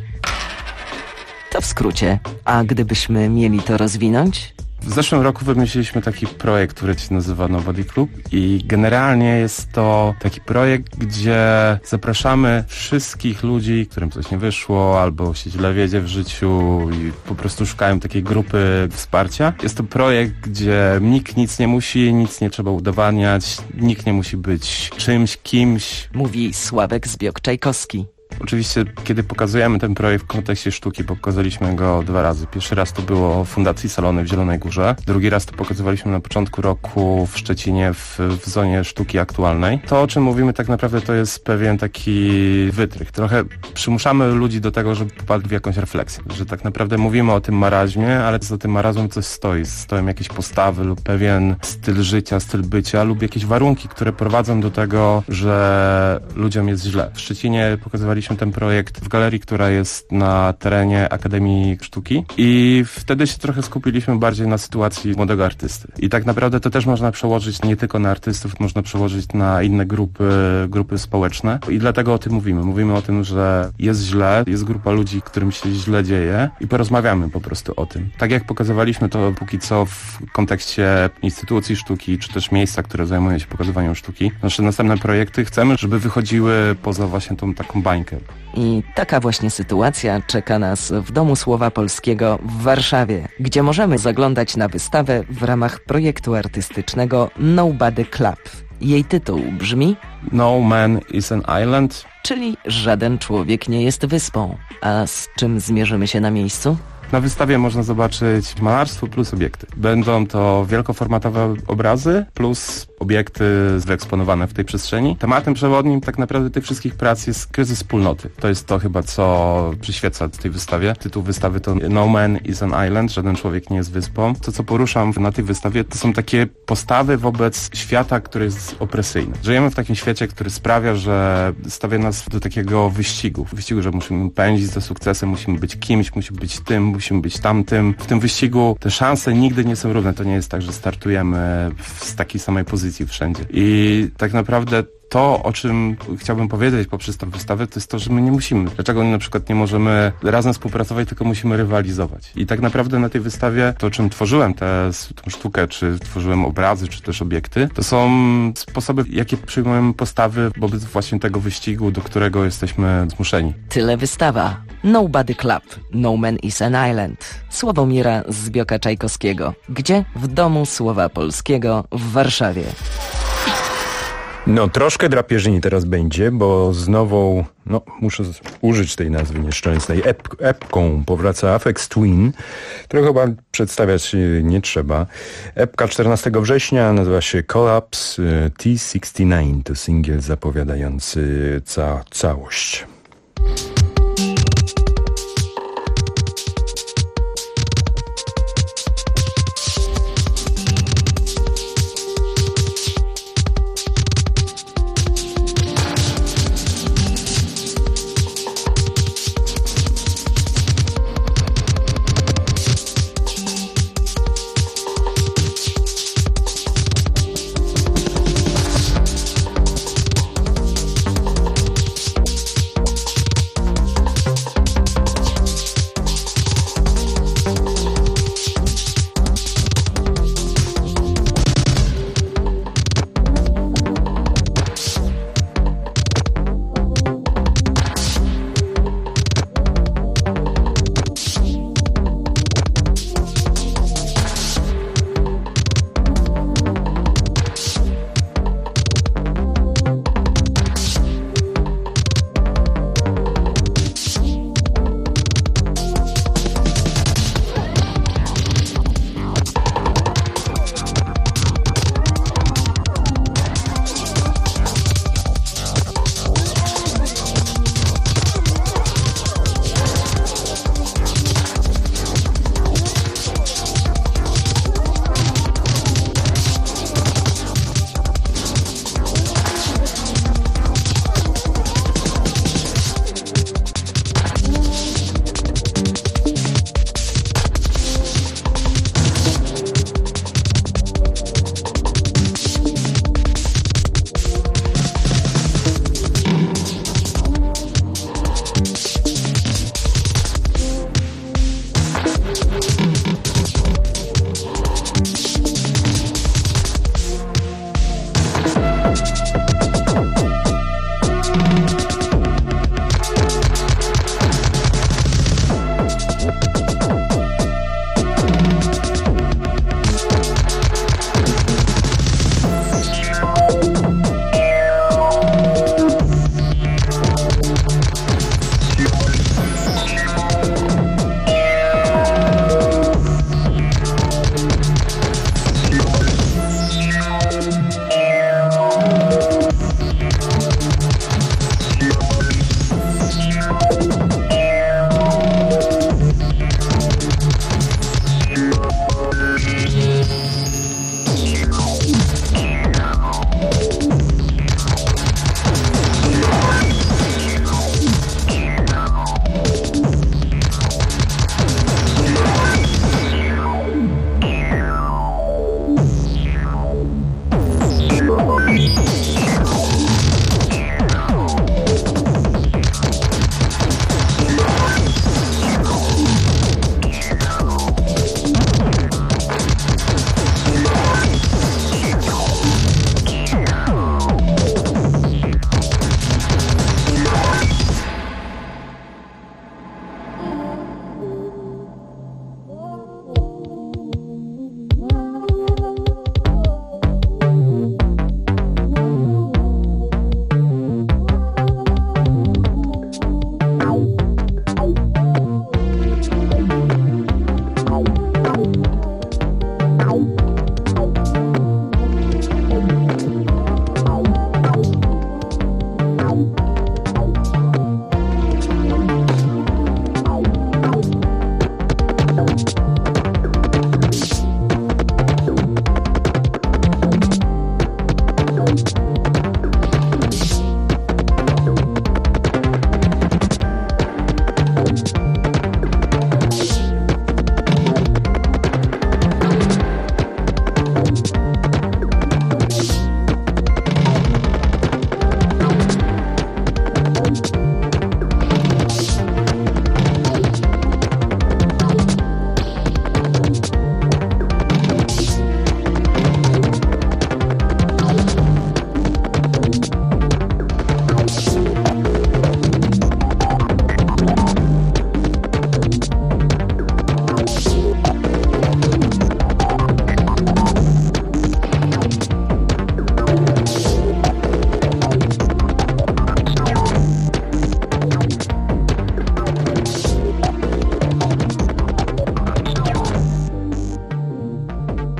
To w skrócie. A gdybyśmy mieli to rozwinąć? W zeszłym roku wymyśliliśmy taki projekt, który się nazywa Nobody Club i generalnie jest to taki projekt, gdzie zapraszamy wszystkich ludzi, którym coś nie wyszło albo się źle wiedzie w życiu i po prostu szukają takiej grupy wsparcia. Jest to projekt, gdzie nikt nic nie musi, nic nie trzeba udowadniać, nikt nie musi być czymś, kimś. Mówi Sławek Zbiok-Czajkowski. Oczywiście, kiedy pokazujemy ten projekt w kontekście sztuki, pokazaliśmy go 2 razy. Pierwszy raz to było w Fundacji Salony w Zielonej Górze. Drugi raz to pokazywaliśmy na początku roku w Szczecinie w zonie sztuki aktualnej. To, o czym mówimy tak naprawdę, to jest pewien taki wytrych. Trochę przymuszamy ludzi do tego, żeby popadli w jakąś refleksję. Że tak naprawdę mówimy o tym marazmie, ale za tym marazmem coś stoi. Stoją jakieś postawy lub pewien styl życia, styl bycia lub jakieś warunki, które prowadzą do tego, że ludziom jest źle. W Szczecinie pokazywaliśmy ten projekt w galerii, która jest na terenie Akademii Sztuki i wtedy się trochę skupiliśmy bardziej na sytuacji młodego artysty. I tak naprawdę to też można przełożyć nie tylko na artystów, można przełożyć na inne grupy społeczne i dlatego o tym mówimy. Mówimy o tym, że jest źle, jest grupa ludzi, którym się źle dzieje i porozmawiamy po prostu o tym. Tak jak pokazywaliśmy to póki co w kontekście instytucji sztuki, czy też miejsca, które zajmują się pokazywaniem sztuki. Nasze następne projekty chcemy, żeby wychodziły poza właśnie tą taką bańkę. I taka właśnie sytuacja czeka nas w Domu Słowa Polskiego w Warszawie, gdzie możemy zaglądać na wystawę w ramach projektu artystycznego Nobody Club. Jej tytuł brzmi No Man is an Island, czyli żaden człowiek nie jest wyspą. A z czym zmierzymy się na miejscu? Na wystawie można zobaczyć malarstwo plus obiekty. Będą to wielkoformatowe obrazy plus obiekty wyeksponowane w tej przestrzeni. Tematem przewodnim tak naprawdę tych wszystkich prac jest kryzys wspólnoty. To jest to chyba, co przyświeca tej wystawie. Tytuł wystawy to No Man is an Island, żaden człowiek nie jest wyspą. To, co poruszam na tej wystawie, to są takie postawy wobec świata, który jest opresyjny. Żyjemy w takim świecie, który sprawia, że stawia nas do takiego wyścigu, że musimy pędzić za sukcesem, musimy być kimś, musimy być tym, musimy być tamtym. W tym wyścigu te szanse nigdy nie są równe. To nie jest tak, że startujemy z takiej samej pozycji wszędzie. I tak naprawdę to, o czym chciałbym powiedzieć poprzez tę wystawę, to jest to, że my nie musimy. Dlaczego na przykład nie możemy razem współpracować, tylko musimy rywalizować. I tak naprawdę na tej wystawie to, czym tworzyłem tę sztukę, czy tworzyłem obrazy, czy też obiekty, to są sposoby, jakie przyjmujemy postawy wobec właśnie tego wyścigu, do którego jesteśmy zmuszeni. Tyle wystawa. Nobody Club. No Man is an Island. Sławomira Zbioka-Czajkowskiego. Gdzie? W Domu Słowa Polskiego w Warszawie. No troszkę drapieżni teraz będzie, bo z nową, muszę użyć tej nazwy nieszczęsnej, epką powraca Aphex Twin, którą chyba przedstawiać nie trzeba. Epka 14 września nazywa się Collapse T69, to singiel zapowiadający całość.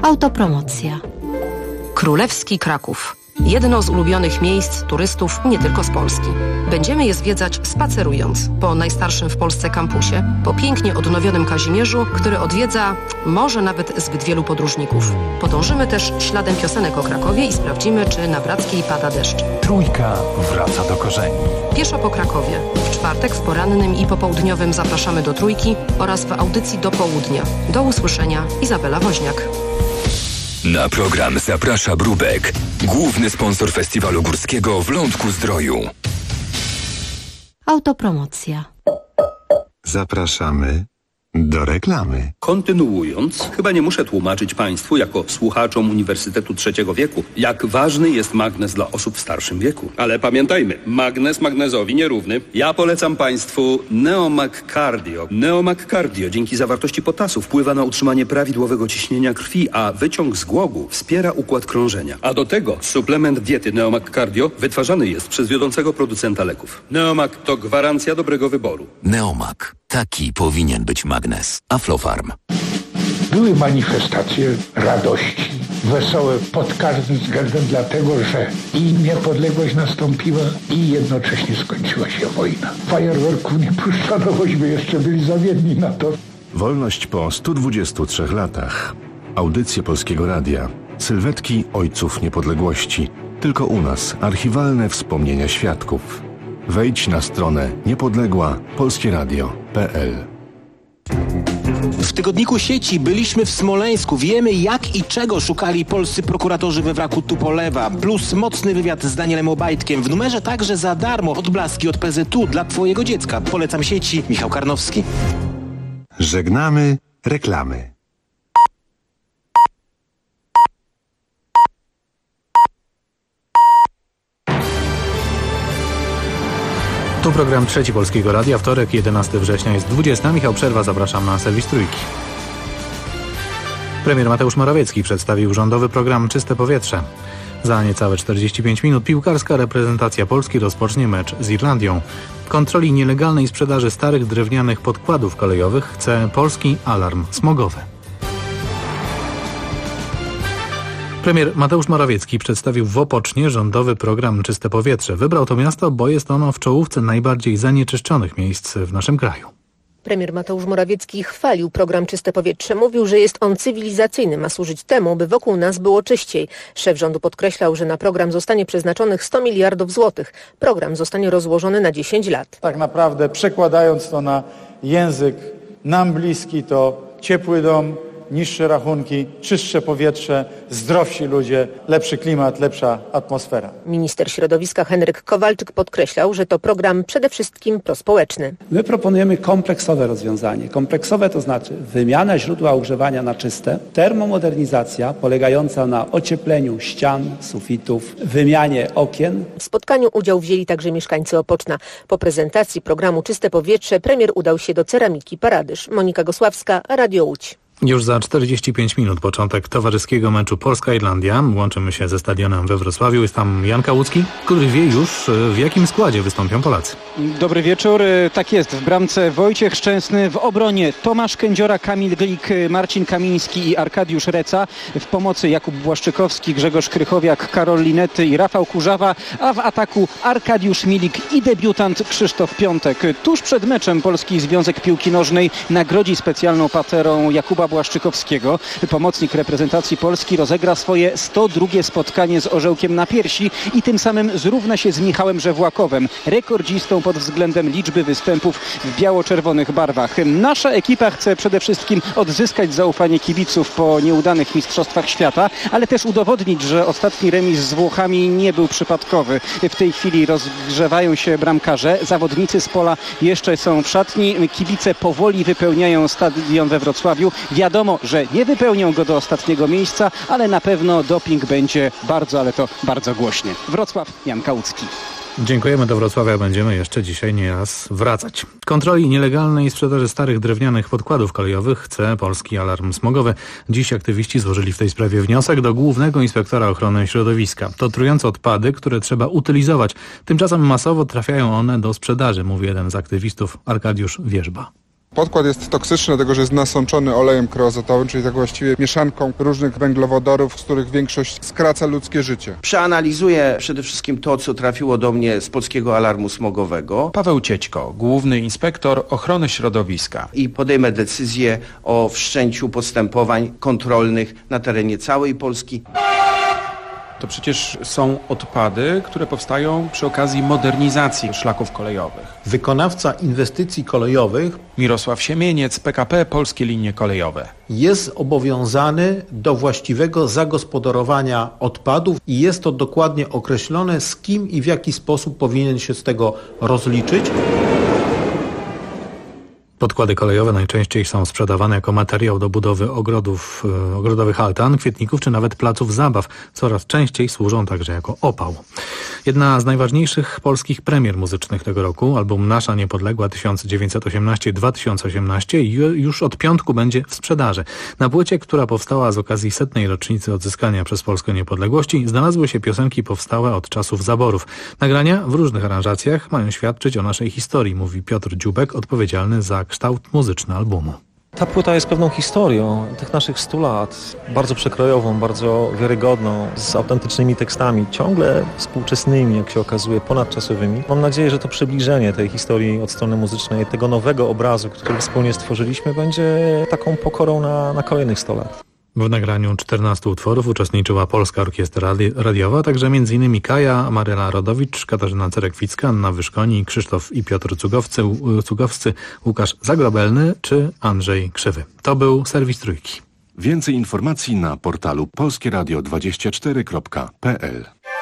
Autopromocja. Królewski Kraków. Jedno z ulubionych miejsc turystów nie tylko z Polski. Będziemy je zwiedzać spacerując po najstarszym w Polsce kampusie, po pięknie odnowionym Kazimierzu, który odwiedza może nawet zbyt wielu podróżników. Podążymy też śladem piosenek o Krakowie i sprawdzimy, czy na Brackiej pada deszcz. Trójka wraca do korzeni. Pieszo po Krakowie. W czwartek w porannym i popołudniowym zapraszamy do Trójki oraz w audycji do południa. Do usłyszenia, Izabela Woźniak. Na program zaprasza Brubek, główny sponsor festiwalu górskiego w Lądku-Zdroju. Autopromocja. Zapraszamy do reklamy. Kontynuując, chyba nie muszę tłumaczyć Państwu, jako słuchaczom Uniwersytetu Trzeciego Wieku, jak ważny jest magnez dla osób w starszym wieku. Ale pamiętajmy, magnez magnezowi nierówny. Ja polecam Państwu Neomag Cardio. Neomag Cardio dzięki zawartości potasu wpływa na utrzymanie prawidłowego ciśnienia krwi, a wyciąg z głogu wspiera układ krążenia. A do tego suplement diety Neomag Cardio wytwarzany jest przez wiodącego producenta leków. Neomag to gwarancja dobrego wyboru. Neomag. Taki powinien być magnes. Aflofarm. Były manifestacje radości, wesołe pod każdym względem, dlatego że i niepodległość nastąpiła i jednocześnie skończyła się wojna. Fajerwerków nie puszczano, bośmy jeszcze byli zawiedni na to. Wolność po 123 latach. Audycje Polskiego Radia. Sylwetki ojców niepodległości. Tylko u nas archiwalne wspomnienia świadków. Wejdź na stronę niepodległa-polskieradio.pl. W tygodniku sieci byliśmy w Smoleńsku. Wiemy, jak i czego szukali polscy prokuratorzy we wraku Tupolewa. Plus mocny wywiad z Danielem Obajtkiem. W numerze także za darmo odblaski od PZU dla twojego dziecka. Polecam sieci. Michał Karnowski. Żegnamy reklamy. Tu program Trzeci Polskiego Radia, wtorek, 11 września jest 20. Michał Przerwa, zapraszam na serwis Trójki. Premier Mateusz Morawiecki przedstawił rządowy program Czyste Powietrze. Za niecałe 45 minut piłkarska reprezentacja Polski rozpocznie mecz z Irlandią. Kontroli nielegalnej sprzedaży starych drewnianych podkładów kolejowych chce polski alarm smogowy. Premier Mateusz Morawiecki przedstawił w Opocznie rządowy program Czyste Powietrze. Wybrał to miasto, bo jest ono w czołówce najbardziej zanieczyszczonych miejsc w naszym kraju. Premier Mateusz Morawiecki chwalił program Czyste Powietrze. Mówił, że jest on cywilizacyjny, ma służyć temu, by wokół nas było czyściej. Szef rządu podkreślał, że na program zostanie przeznaczonych 100 miliardów złotych. Program zostanie rozłożony na 10 lat. Tak naprawdę przekładając to na język nam bliski, to ciepły dom, niższe rachunki, czystsze powietrze, zdrowsi ludzie, lepszy klimat, lepsza atmosfera. Minister środowiska Henryk Kowalczyk podkreślał, że to program przede wszystkim prospołeczny. My proponujemy kompleksowe rozwiązanie. Kompleksowe to znaczy wymiana źródła ogrzewania na czyste, termomodernizacja polegająca na ociepleniu ścian, sufitów, wymianie okien. W spotkaniu udział wzięli także mieszkańcy Opoczna. Po prezentacji programu Czyste Powietrze premier udał się do Ceramiki Paradyż. Monika Gosławska, Radio Łódź. Już za 45 minut początek towarzyskiego meczu Polska-Irlandia. Łączymy się ze stadionem we Wrocławiu. Jest tam Jan Kałucki, który wie już, w jakim składzie wystąpią Polacy. Dobry wieczór. Tak jest. W bramce Wojciech Szczęsny, w obronie Tomasz Kędziora, Kamil Glik, Marcin Kamiński i Arkadiusz Reca. W pomocy Jakub Błaszczykowski, Grzegorz Krychowiak, Karol Linety i Rafał Kurzawa, a w ataku Arkadiusz Milik i debiutant Krzysztof Piątek. Tuż przed meczem Polski Związek Piłki Nożnej nagrodzi specjalną paterą Jakuba Błaszczykowskiego. Pomocnik reprezentacji Polski rozegra swoje 102 spotkanie z orzełkiem na piersi i tym samym zrówna się z Michałem Żewłakowem, rekordzistą pod względem liczby występów w biało-czerwonych barwach. Nasza ekipa chce przede wszystkim odzyskać zaufanie kibiców po nieudanych mistrzostwach świata, ale też udowodnić, że ostatni remis z Włochami nie był przypadkowy. W tej chwili rozgrzewają się bramkarze, zawodnicy z pola jeszcze są w szatni, kibice powoli wypełniają stadion we Wrocławiu. Wiadomo, że nie wypełnią go do ostatniego miejsca, ale na pewno doping będzie bardzo, ale to bardzo głośny. Wrocław, Jan Kałucki. Dziękujemy, do Wrocławia będziemy jeszcze dzisiaj nieraz wracać. Kontroli nielegalnej sprzedaży starych drewnianych podkładów kolejowych chce polski alarm smogowy. Dziś aktywiści złożyli w tej sprawie wniosek do Głównego Inspektora Ochrony Środowiska. To trujące odpady, które trzeba utylizować. Tymczasem masowo trafiają one do sprzedaży, mówi jeden z aktywistów, Arkadiusz Wierzba. Podkład jest toksyczny, dlatego że jest nasączony olejem kreozotowym, czyli tak właściwie mieszanką różnych węglowodorów, z których większość skraca ludzkie życie. Przeanalizuję przede wszystkim to, co trafiło do mnie z Polskiego Alarmu Smogowego. Paweł Ciećko, Główny Inspektor Ochrony Środowiska. I podejmę decyzję o wszczęciu postępowań kontrolnych na terenie całej Polski. To przecież są odpady, które powstają przy okazji modernizacji szlaków kolejowych. Wykonawca inwestycji kolejowych Mirosław Siemieniec, PKP Polskie Linie Kolejowe. Jest obowiązany do właściwego zagospodarowania odpadów i jest to dokładnie określone, z kim i w jaki sposób powinien się z tego rozliczyć. Podkłady kolejowe najczęściej są sprzedawane jako materiał do budowy ogrodowych altan, kwietników czy nawet placów zabaw. Coraz częściej służą także jako opał. Jedna z najważniejszych polskich premier muzycznych tego roku, album Nasza Niepodległa 1918-2018, już od piątku będzie w sprzedaży. Na płycie, która powstała z okazji 100. rocznicy odzyskania przez Polskę niepodległości, znalazły się piosenki powstałe od czasów zaborów. Nagrania w różnych aranżacjach mają świadczyć o naszej historii, mówi Piotr Dziubek, odpowiedzialny za kształt muzyczny albumu. Ta płyta jest pewną historią tych naszych 100 lat, bardzo przekrojową, bardzo wiarygodną, z autentycznymi tekstami, ciągle współczesnymi, jak się okazuje, ponadczasowymi. Mam nadzieję, że to przybliżenie tej historii od strony muzycznej, tego nowego obrazu, który wspólnie stworzyliśmy, będzie taką pokorą na kolejnych 100 lat. W nagraniu 14 utworów uczestniczyła Polska Orkiestra Radiowa, także m.in. Kaja, Maryla Rodowicz, Katarzyna Cerekwicka, Anna Wyszkoni, Krzysztof i Piotr Cugowscy, Łukasz Zagrobelny czy Andrzej Krzywy. To był serwis Trójki. Więcej informacji na portalu polskieradio24.pl.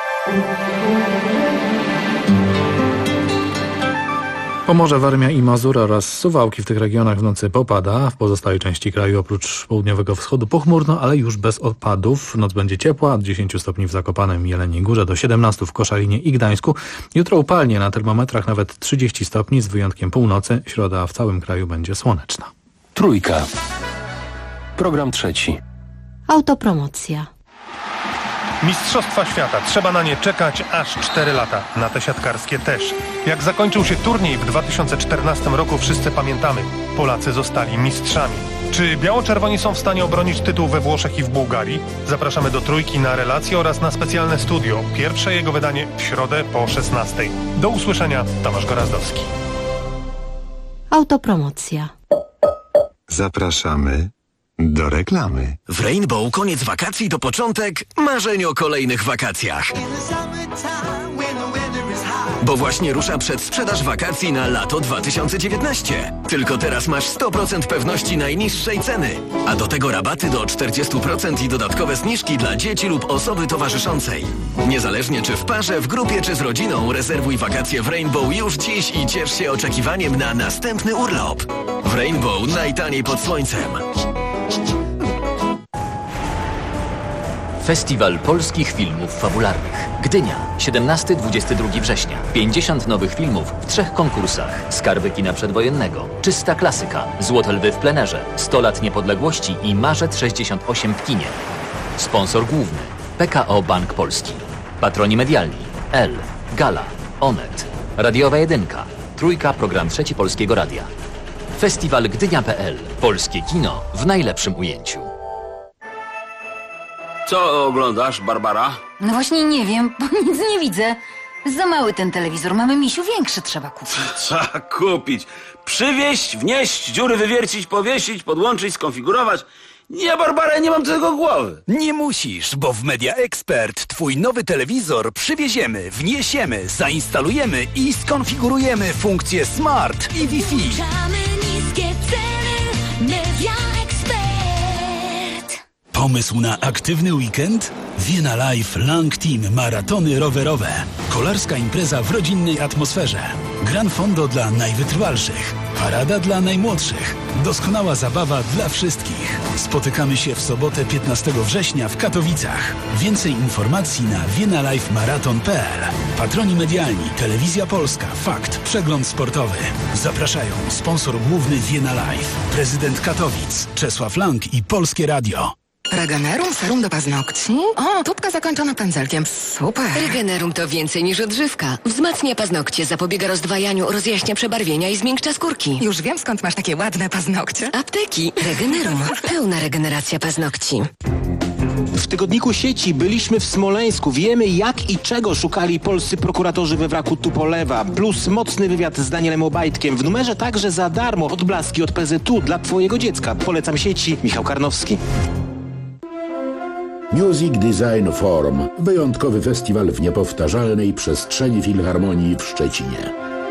Pomorze, Warmia i Mazur oraz Suwałki, w tych regionach w nocy popada. W pozostałej części kraju oprócz południowego wschodu pochmurno, ale już bez opadów. Noc będzie ciepła, od 10 stopni w Zakopanem i Jeleniej Górze do 17 w Koszalinie i Gdańsku. Jutro upalnie, na termometrach nawet 30 stopni z wyjątkiem północy. Środa w całym kraju będzie słoneczna. Trójka. Program trzeci. Autopromocja. Mistrzostwa świata. Trzeba na nie czekać aż 4 lata. Na te siatkarskie też. Jak zakończył się turniej w 2014 roku, wszyscy pamiętamy. Polacy zostali mistrzami. Czy biało-czerwoni są w stanie obronić tytuł we Włoszech i w Bułgarii? Zapraszamy do Trójki na relacje oraz na specjalne studio. Pierwsze jego wydanie w środę po 16. Do usłyszenia. Tomasz Gorazdowski. Autopromocja. Zapraszamy do reklamy. W Rainbow koniec wakacji to początek marzeń o kolejnych wakacjach. Bo właśnie rusza przedsprzedaż wakacji na lato 2019. Tylko teraz masz 100% pewności najniższej ceny. A do tego rabaty do 40% i dodatkowe zniżki dla dzieci lub osoby towarzyszącej. Niezależnie czy w parze, w grupie czy z rodziną, rezerwuj wakacje w Rainbow już dziś i ciesz się oczekiwaniem na następny urlop. W Rainbow najtaniej pod słońcem. Festiwal Polskich Filmów Fabularnych. Gdynia, 17-22 września. 50 nowych filmów w 3 konkursach. Skarby kina przedwojennego, Czysta klasyka, Złote lwy w plenerze, 100 lat niepodległości i Marzec 68 w kinie. Sponsor główny PKO Bank Polski. Patroni medialni L, Gala, Onet, Radiowa Jedynka, Trójka, program trzeci Polskiego Radia. Festiwal Gdynia.pl. Polskie kino w najlepszym ujęciu. Co oglądasz, Barbara? No właśnie nie wiem, bo nic nie widzę. Za mały ten telewizor. Mamy, misiu, większy trzeba kupić. Trzeba kupić. Przywieźć, wnieść, dziury wywiercić, powiesić, podłączyć, skonfigurować. Nie, Barbara, nie mam tego głowy. Nie musisz, bo w Media Expert twój nowy telewizor przywieziemy, wniesiemy, zainstalujemy i skonfigurujemy funkcje Smart i Wi-Fi. Niskie ceny, Media Expert. Pomysł na aktywny weekend? Vienna Life Lang Team maratony rowerowe. Kolarska impreza w rodzinnej atmosferze. Gran fondo dla najwytrwalszych. Parada dla najmłodszych. Doskonała zabawa dla wszystkich. Spotykamy się w sobotę 15 września w Katowicach. Więcej informacji na viennalifemarathon.pl. Patroni medialni, Telewizja Polska, Fakt, Przegląd Sportowy. Zapraszają sponsor główny Vienna Life, prezydent Katowic, Czesław Lang i Polskie Radio. Regenerum serum do paznokci? O, tubka zakończona pędzelkiem. Super. Regenerum to więcej niż odżywka. Wzmacnia paznokcie, zapobiega rozdwajaniu, rozjaśnia przebarwienia i zmiękcza skórki. Już wiem, skąd masz takie ładne paznokcie. Apteki. Regenerum. Pełna regeneracja paznokci. W tygodniku Sieci byliśmy w Smoleńsku. Wiemy, jak i czego szukali polscy prokuratorzy we wraku Tupolewa. Plus mocny wywiad z Danielem Obajtkiem. W numerze także za darmo odblaski od PZU dla twojego dziecka. Polecam Sieci. Michał Karnowski. Music Design Forum. Wyjątkowy festiwal w niepowtarzalnej przestrzeni Filharmonii w Szczecinie.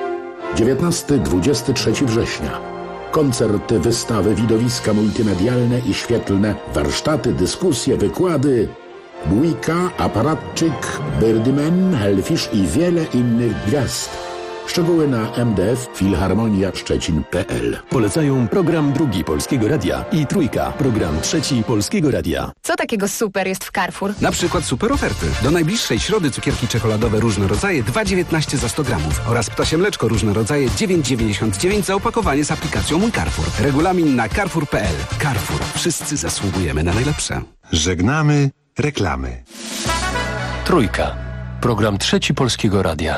19-23 września. Koncerty, wystawy, widowiska multimedialne i świetlne, warsztaty, dyskusje, wykłady. Bójka, Aparatczyk, Birdman, Hellfish i wiele innych gwiazd. Szczegóły na mdf-filharmonia-szczecin.pl. Polecają program 2 Polskiego Radia i Trójka, program 3 Polskiego Radia. Co takiego super jest w Carrefour? Na przykład super oferty. Do najbliższej środy cukierki czekoladowe różne rodzaje 2,19 za 100 gramów oraz ptasie mleczko różne rodzaje 9,99 za opakowanie z aplikacją Mój Carrefour. Regulamin na carrefour.pl. Carrefour. Wszyscy zasługujemy na najlepsze. Żegnamy reklamy. Trójka, program 3 Polskiego Radia.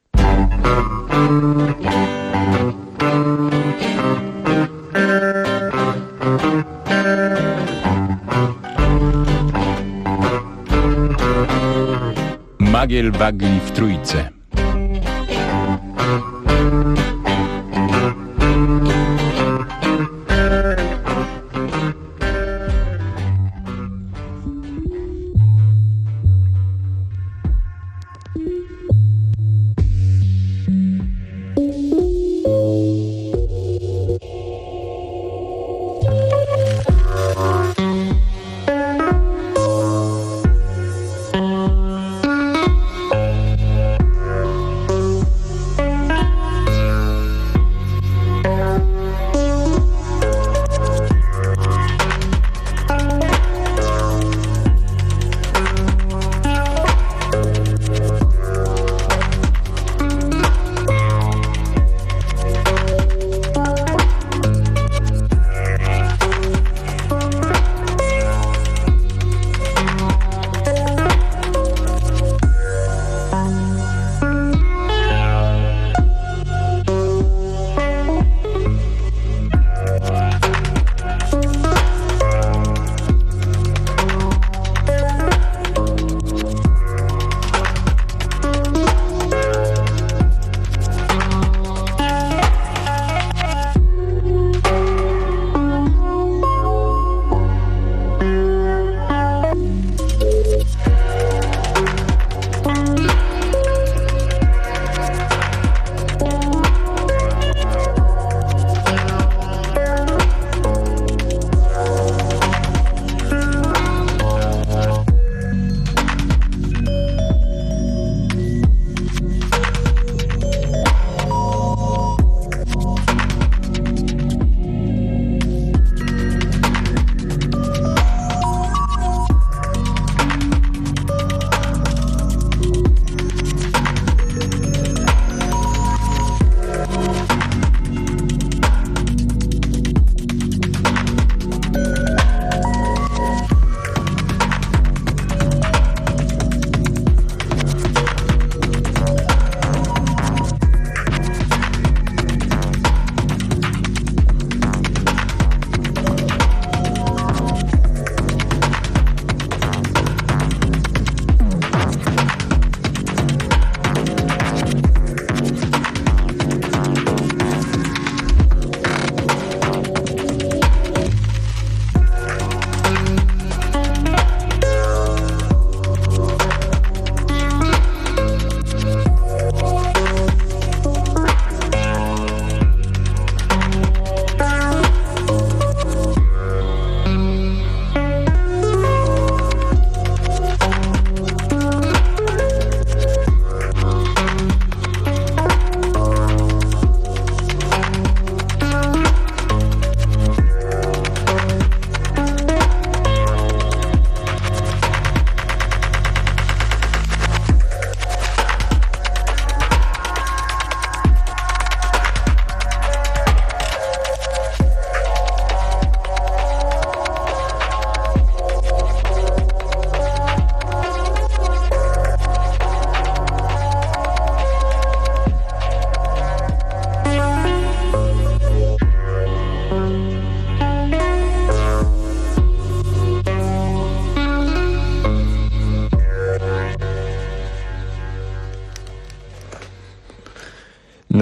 Magiel Bagli w Trójce.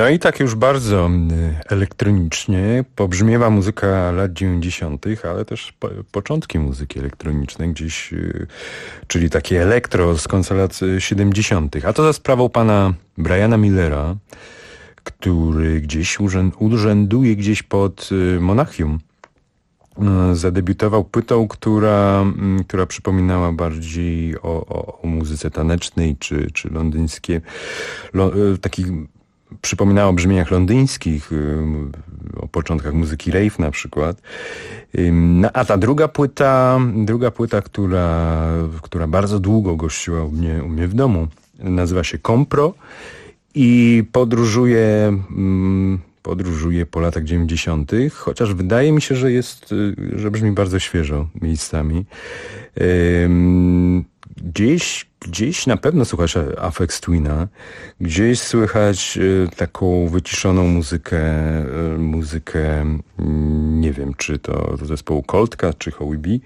No i tak już bardzo elektronicznie pobrzmiewa muzyka lat 90., ale też początki muzyki elektronicznej gdzieś, czyli takie elektro z końca lat 70. A to za sprawą pana Briana Millera, który gdzieś urzęduje gdzieś pod Monachium. Zadebiutował płytą, która przypominała bardziej o muzyce tanecznej czy londyńskiej, przypominała o brzmieniach londyńskich, o początkach muzyki rave na przykład. A ta druga płyta, która bardzo długo gościła u mnie w domu, nazywa się Compro i podróżuje po latach 90., chociaż wydaje mi się, że brzmi bardzo świeżo miejscami. Gdzieś na pewno słychać Aphex Twina, gdzieś słychać taką wyciszoną muzykę, nie wiem, czy to zespołu Coldka, czy Howie B.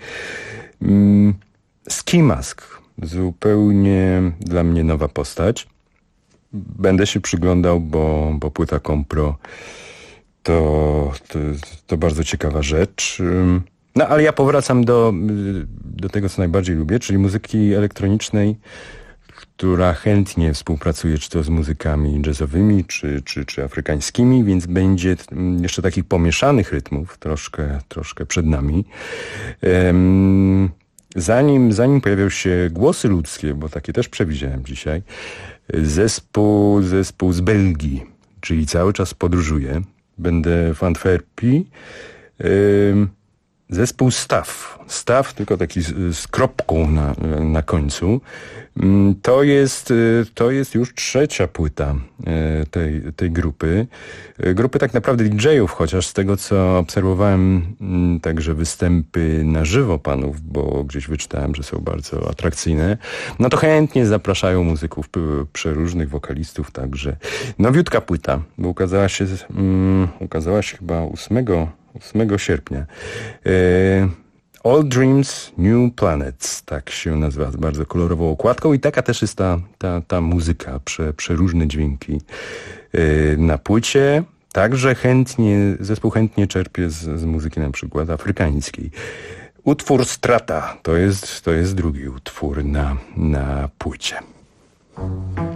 Ski Mask, zupełnie dla mnie nowa postać. Będę się przyglądał, bo płyta Compro to bardzo ciekawa rzecz. No ale ja powracam do tego, co najbardziej lubię, czyli muzyki elektronicznej, która chętnie współpracuje czy to z muzykami jazzowymi, czy afrykańskimi, więc będzie jeszcze takich pomieszanych rytmów troszkę przed nami. Zanim pojawią się głosy ludzkie, bo takie też przewidziałem dzisiaj, zespół z Belgii, czyli cały czas podróżuję. Będę w Antwerpii. Zespół Staw, tylko taki z kropką na końcu. To jest już trzecia płyta tej grupy. Grupy tak naprawdę DJ-ów, chociaż z tego, co obserwowałem także występy na żywo panów, bo gdzieś wyczytałem, że są bardzo atrakcyjne, no to chętnie zapraszają muzyków przeróżnych, wokalistów także. Nowiutka płyta, bo ukazała się chyba 8 sierpnia. All Dreams, New Planets, tak się nazywa, z bardzo kolorową okładką i taka też jest ta muzyka, przeróżne dźwięki na płycie. Także zespół chętnie czerpie z muzyki na przykład afrykańskiej. Utwór Strata to jest drugi utwór na płycie.